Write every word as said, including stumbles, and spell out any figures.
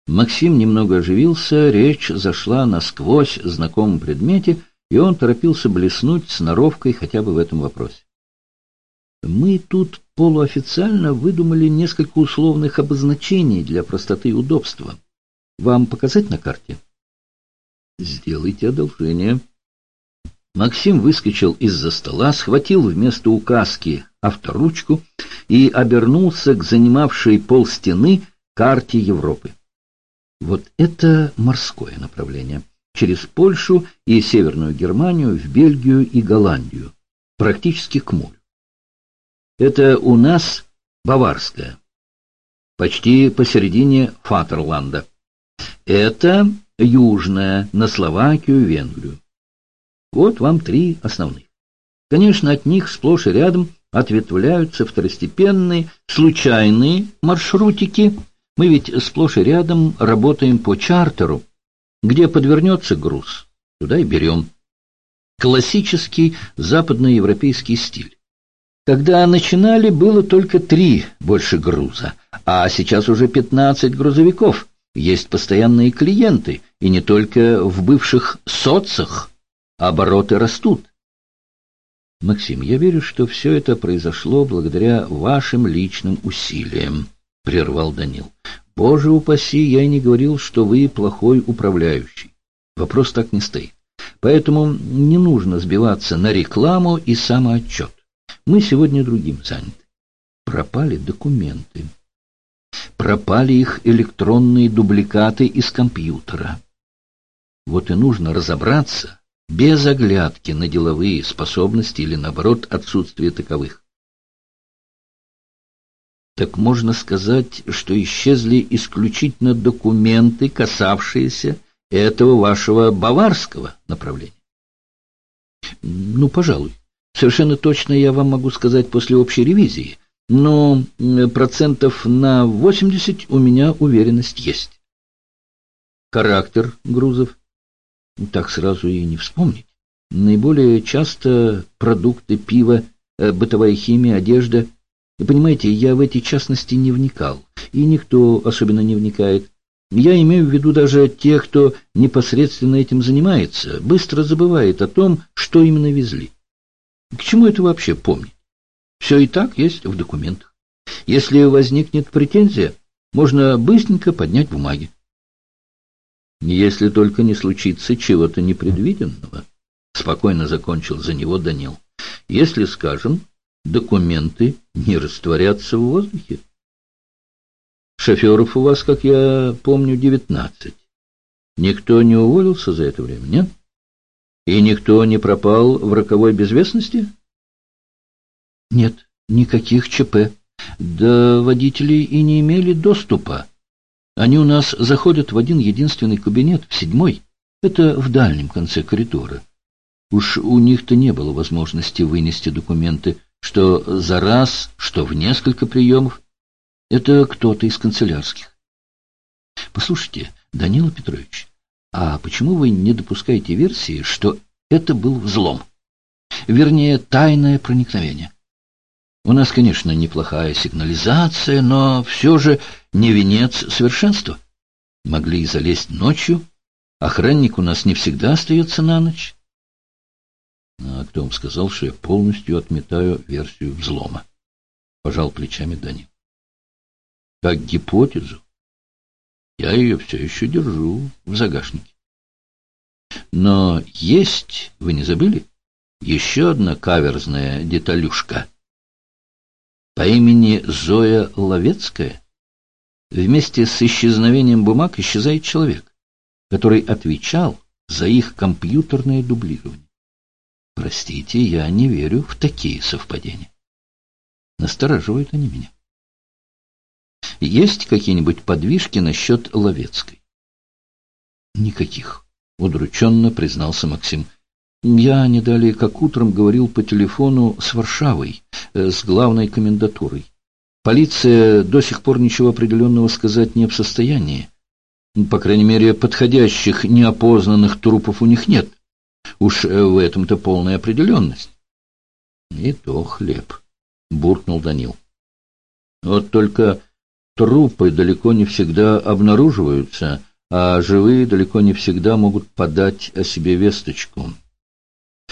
Максим немного оживился, речь зашла на сквозь знакомом предмете, и он торопился блеснуть сноровкой хотя бы в этом вопросе. Мы тут полуофициально выдумали несколько условных обозначений для простоты и удобства. Вам показать на карте? Сделайте одолжение. Максим выскочил из-за стола, схватил вместо указки авторучку и обернулся к занимавшей полстены карте Европы. Вот это морское направление. Через Польшу и Северную Германию в Бельгию и Голландию. Практически к морю. Это у нас Баварская. Почти посередине Фатерланда. Это Южная, на Словакию, Венгрию. Вот вам три основных. Конечно, от них сплошь и рядом ответвляются второстепенные, случайные маршрутики. Мы ведь сплошь и рядом работаем по чартеру. Где подвернется груз, туда и берем. Классический западноевропейский стиль. Когда начинали, было только три больше груза, а сейчас уже пятнадцать грузовиков. Есть постоянные клиенты, и не только в бывших соцах. Обороты растут. Максим, я верю, что все это произошло благодаря вашим личным усилиям, — прервал Данил. Боже упаси, я и не говорил, что вы плохой управляющий. Вопрос так не стоит. Поэтому не нужно сбиваться на рекламу и самоотчет. Мы сегодня другим заняты. Пропали документы. Пропали их электронные дубликаты из компьютера. Вот и нужно разобраться без оглядки на деловые способности или, наоборот, отсутствие таковых. Так можно сказать, что исчезли исключительно документы, касавшиеся этого вашего баварского направления? Ну, пожалуй. Совершенно точно я вам могу сказать после общей ревизии, но процентов на восемьдесят у меня уверенность есть. Характер грузов? Так сразу и не вспомнить. Наиболее часто продукты, пиво, бытовая химия, одежда. И понимаете, я в эти частности не вникал, и никто особенно не вникает. Я имею в виду даже тех, кто непосредственно этим занимается, быстро забывает о том, что именно везли. К чему это вообще помнить? Все и так есть в документах. Если возникнет претензия, можно быстренько поднять бумаги. Если только не случится чего-то непредвиденного, спокойно закончил за него Данил. Если, скажем, документы не растворятся в воздухе. Шоферов у вас, как я помню, девятнадцать. Никто не уволился за это время, нет? И никто не пропал в роковой безвестности? Нет, никаких ЧП. Да водители и не имели доступа. Они у нас заходят в один единственный кабинет, в седьмой. Это в дальнем конце коридора. Уж у них-то не было возможности вынести документы, что за раз, что в несколько приемов. Это кто-то из канцелярских. Послушайте, Данила Петрович, а почему вы не допускаете версии, что это был взлом? Вернее, тайное проникновение. У нас, конечно, неплохая сигнализация, но все же не венец совершенства. Могли и залезть ночью. Охранник у нас не всегда остается на ночь. А кто вам сказал, что я полностью отметаю версию взлома? Пожал плечами Данил. Как гипотезу, я ее все еще держу в загашнике. Но есть, вы не забыли, еще одна каверзная деталюшка. По имени Зоя Ловецкая вместе с исчезновением бумаг исчезает человек, который отвечал за их компьютерное дублирование. Простите, я не верю в такие совпадения. Настораживают они меня. Есть какие-нибудь подвижки насчет Ловецкой? Никаких, удрученно признался Максим. Я не далее как утром говорил по телефону с Варшавой, с главной комендатурой. Полиция до сих пор ничего определенного сказать не в состоянии. По крайней мере, подходящих неопознанных трупов у них нет. Уж в этом-то полная определенность. И то хлеб, буркнул Данил. Вот только трупы далеко не всегда обнаруживаются, а живые далеко не всегда могут подать о себе весточку.